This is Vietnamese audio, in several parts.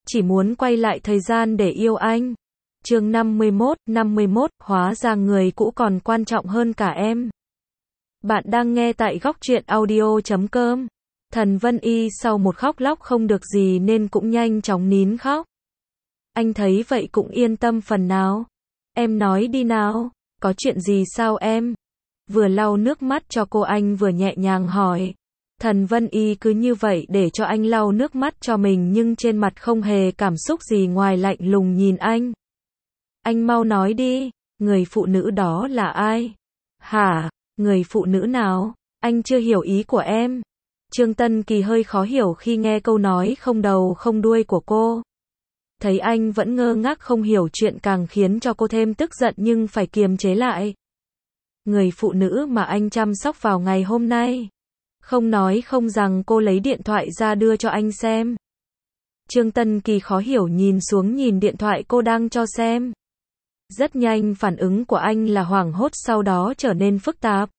chỉ muốn quay lại thời gian để yêu anh. Chương 51, hóa ra người cũ còn quan trọng hơn cả em. Bạn đang nghe tại góc truyện audio.com. Thần Vân Y sau một khóc lóc không được gì nên cũng nhanh chóng nín khóc. Anh thấy vậy cũng yên tâm phần nào. Em nói đi nào, có chuyện gì sao em? Vừa lau nước mắt cho cô anh vừa nhẹ nhàng hỏi. Thần Vân Y cứ như vậy để cho anh lau nước mắt cho mình nhưng trên mặt không hề cảm xúc gì ngoài lạnh lùng nhìn anh. Anh mau nói đi, người phụ nữ đó là ai? Hả, người phụ nữ nào? Anh chưa hiểu ý của em. Trương Tân Kỳ hơi khó hiểu khi nghe câu nói không đầu không đuôi của cô. Thấy anh vẫn ngơ ngác không hiểu chuyện càng khiến cho cô thêm tức giận nhưng phải kiềm chế lại. Người phụ nữ mà anh chăm sóc vào ngày hôm nay. Không nói không rằng cô lấy điện thoại ra đưa cho anh xem. Trương Tân Kỳ khó hiểu nhìn xuống nhìn điện thoại cô đang cho xem. Rất nhanh phản ứng của anh là hoảng hốt sau đó trở nên phức tạp.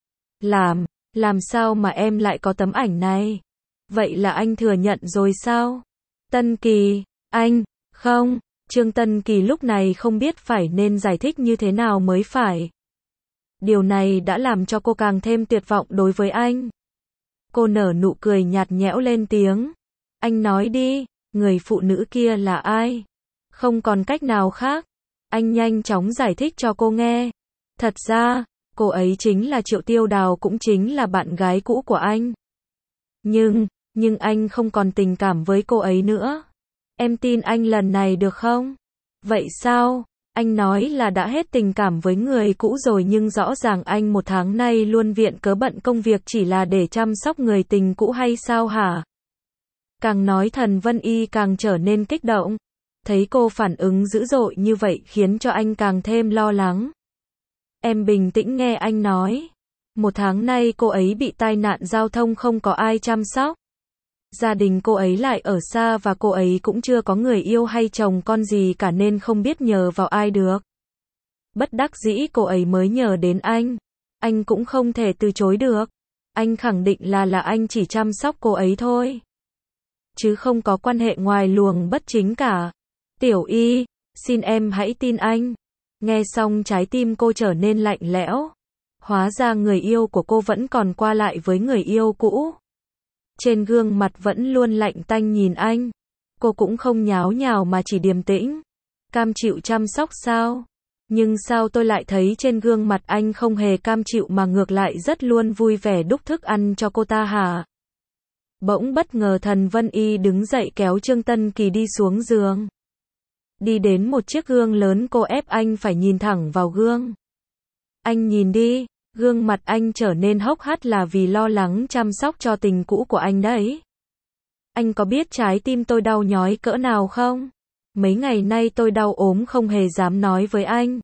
Làm sao mà em lại có tấm ảnh này? Vậy là anh thừa nhận rồi sao? Tân Kỳ, không, Trương Tân Kỳ lúc này không biết phải nên giải thích như thế nào mới phải. Điều này đã làm cho cô càng thêm tuyệt vọng đối với anh. Cô nở nụ cười nhạt nhẽo lên tiếng. Anh nói đi, người phụ nữ kia là ai? Không còn cách nào khác. Anh nhanh chóng giải thích cho cô nghe. Thật ra, cô ấy chính là Triệu Tiêu Đào cũng chính là bạn gái cũ của anh. Nhưng anh không còn tình cảm với cô ấy nữa. Em tin anh lần này được không? Vậy sao? Anh nói là đã hết tình cảm với người cũ rồi nhưng rõ ràng anh một tháng nay luôn viện cớ bận công việc chỉ là để chăm sóc người tình cũ hay sao hả? Càng nói Thần Vân Y càng trở nên kích động. Thấy cô phản ứng dữ dội như vậy khiến cho anh càng thêm lo lắng. Em bình tĩnh nghe anh nói. Một tháng nay cô ấy bị tai nạn giao thông không có ai chăm sóc. Gia đình cô ấy lại ở xa và cô ấy cũng chưa có người yêu hay chồng con gì cả nên không biết nhờ vào ai được. Bất đắc dĩ cô ấy mới nhờ đến anh. Anh cũng không thể từ chối được. Anh khẳng định là anh chỉ chăm sóc cô ấy thôi. Chứ không có quan hệ ngoài luồng bất chính cả. Tiểu Y, xin em hãy tin anh. Nghe xong trái tim cô trở nên lạnh lẽo. Hóa ra người yêu của cô vẫn còn qua lại với người yêu cũ. Trên gương mặt vẫn luôn lạnh tanh nhìn anh. Cô cũng không nháo nhào mà chỉ điềm tĩnh. Cam chịu chăm sóc sao? Nhưng sao tôi lại thấy trên gương mặt anh không hề cam chịu mà ngược lại rất luôn vui vẻ đút thức ăn cho cô ta hả? Bỗng bất ngờ Thần Vân Y đứng dậy kéo Trương Tân Kỳ đi xuống giường. Đi đến một chiếc gương lớn cô ép anh phải nhìn thẳng vào gương. Anh nhìn đi, gương mặt anh trở nên hốc hác là vì lo lắng chăm sóc cho tình cũ của anh đấy. Anh có biết trái tim tôi đau nhói cỡ nào không? Mấy ngày nay tôi đau ốm không hề dám nói với anh.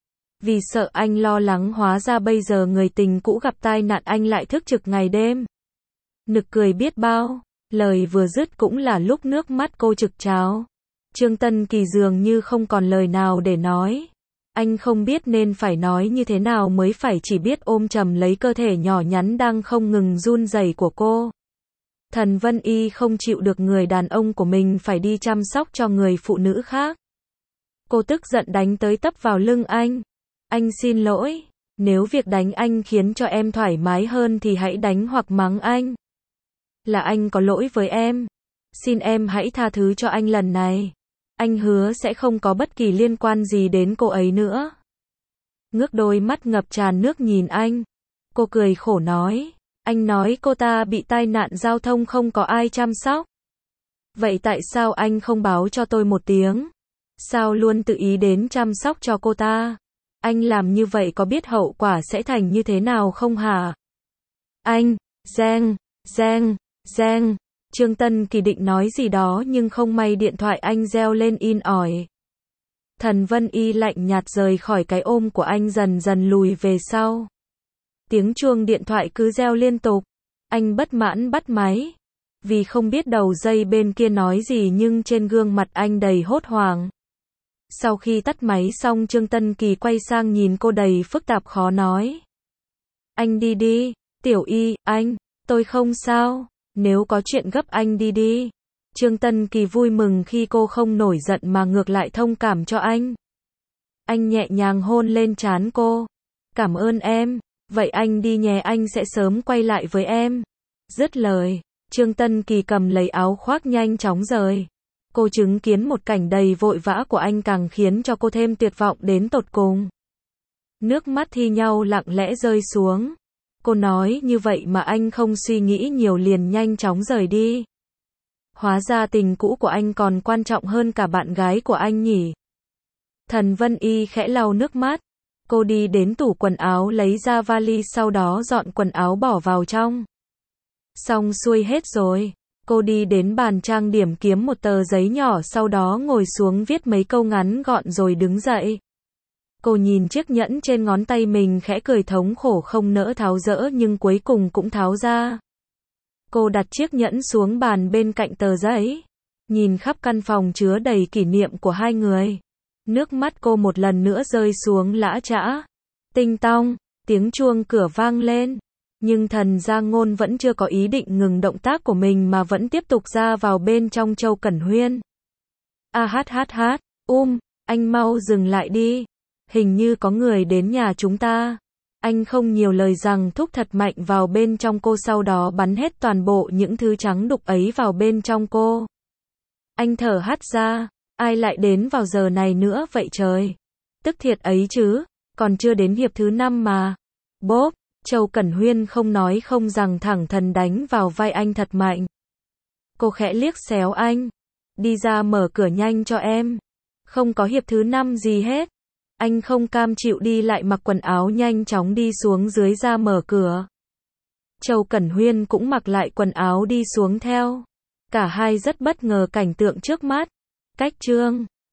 Vì sợ anh lo lắng hóa ra bây giờ người tình cũ gặp tai nạn anh lại thức trực ngày đêm. Nực cười biết bao, lời vừa dứt cũng là lúc nước mắt cô trực trào. Trương Tân Kỳ dường như không còn lời nào để nói. Anh không biết nên phải nói như thế nào mới phải chỉ biết ôm chầm lấy cơ thể nhỏ nhắn đang không ngừng run rẩy của cô. Thần Vân Y không chịu được người đàn ông của mình phải đi chăm sóc cho người phụ nữ khác. Cô tức giận đánh tới tấp vào lưng anh. Anh xin lỗi, nếu việc đánh anh khiến cho em thoải mái hơn thì hãy đánh hoặc mắng anh. Là anh có lỗi với em. Xin em hãy tha thứ cho anh lần này. Anh hứa sẽ không có bất kỳ liên quan gì đến cô ấy nữa. Ngước đôi mắt ngập tràn nước nhìn anh. Cô cười khổ nói. Anh nói cô ta bị tai nạn giao thông không có ai chăm sóc. Vậy tại sao anh không báo cho tôi một tiếng? Sao luôn tự ý đến chăm sóc cho cô ta? Anh làm như vậy có biết hậu quả sẽ thành như thế nào không hả? Anh, Giang. Trương Tân Kỳ định nói gì đó nhưng không may điện thoại anh reo lên in ỏi. Thần Vân Y lạnh nhạt rời khỏi cái ôm của anh dần dần lùi về sau. Tiếng chuông điện thoại cứ reo liên tục. Anh bất mãn bắt máy. Vì không biết đầu dây bên kia nói gì nhưng trên gương mặt anh đầy hốt hoảng. Sau khi tắt máy xong Trương Tân Kỳ quay sang nhìn cô đầy phức tạp khó nói. Anh đi đi, Tiểu Y, tôi không sao. Nếu có chuyện gấp anh đi đi. Trương Tân Kỳ vui mừng khi cô không nổi giận mà ngược lại thông cảm cho anh. Anh nhẹ nhàng hôn lên trán cô. Cảm ơn em, vậy anh đi nhé, anh sẽ sớm quay lại với em. Dứt lời, Trương Tân Kỳ cầm lấy áo khoác nhanh chóng rời. Cô chứng kiến một cảnh đầy vội vã của anh càng khiến cho cô thêm tuyệt vọng đến tột cùng. Nước mắt thi nhau lặng lẽ rơi xuống. Cô nói như vậy mà anh không suy nghĩ nhiều liền nhanh chóng rời đi. Hóa ra tình cũ của anh còn quan trọng hơn cả bạn gái của anh nhỉ. Thần Vân Y khẽ lau nước mắt. Cô đi đến tủ quần áo lấy ra vali, sau đó dọn quần áo bỏ vào trong. Xong xuôi hết rồi. Cô đi đến bàn trang điểm kiếm một tờ giấy nhỏ, sau đó ngồi xuống viết mấy câu ngắn gọn rồi đứng dậy. Cô nhìn chiếc nhẫn trên ngón tay mình khẽ cười thống khổ không nỡ tháo dỡ nhưng cuối cùng cũng tháo ra. Cô đặt chiếc nhẫn xuống bàn bên cạnh tờ giấy. Nhìn khắp căn phòng chứa đầy kỷ niệm của hai người. Nước mắt cô một lần nữa rơi xuống lã chã. Tinh tong, tiếng chuông cửa vang lên. Nhưng Thần Giang Ngôn vẫn chưa có ý định ngừng động tác của mình mà vẫn tiếp tục ra vào bên trong. Châu Cẩn Huyên. Anh mau dừng lại đi. Hình như có người đến nhà chúng ta. Anh không nhiều lời rằng thúc thật mạnh vào bên trong cô, sau đó bắn hết toàn bộ những thứ trắng đục ấy vào bên trong cô. Anh thở hắt ra. Ai lại đến vào giờ này nữa vậy trời? Tức thiệt ấy chứ, còn chưa đến hiệp thứ 5 mà. Bốp, Châu Cẩn Huyên không nói không rằng thẳng thắn đánh vào vai anh thật mạnh. Cô khẽ liếc xéo anh. Đi ra mở cửa nhanh cho em. Không có hiệp thứ 5 gì hết. Anh không cam chịu đi lại mặc quần áo nhanh chóng đi xuống dưới ra mở cửa. Châu Cẩn Huyên cũng mặc lại quần áo đi xuống theo. Cả hai rất bất ngờ cảnh tượng trước mắt. Cách chương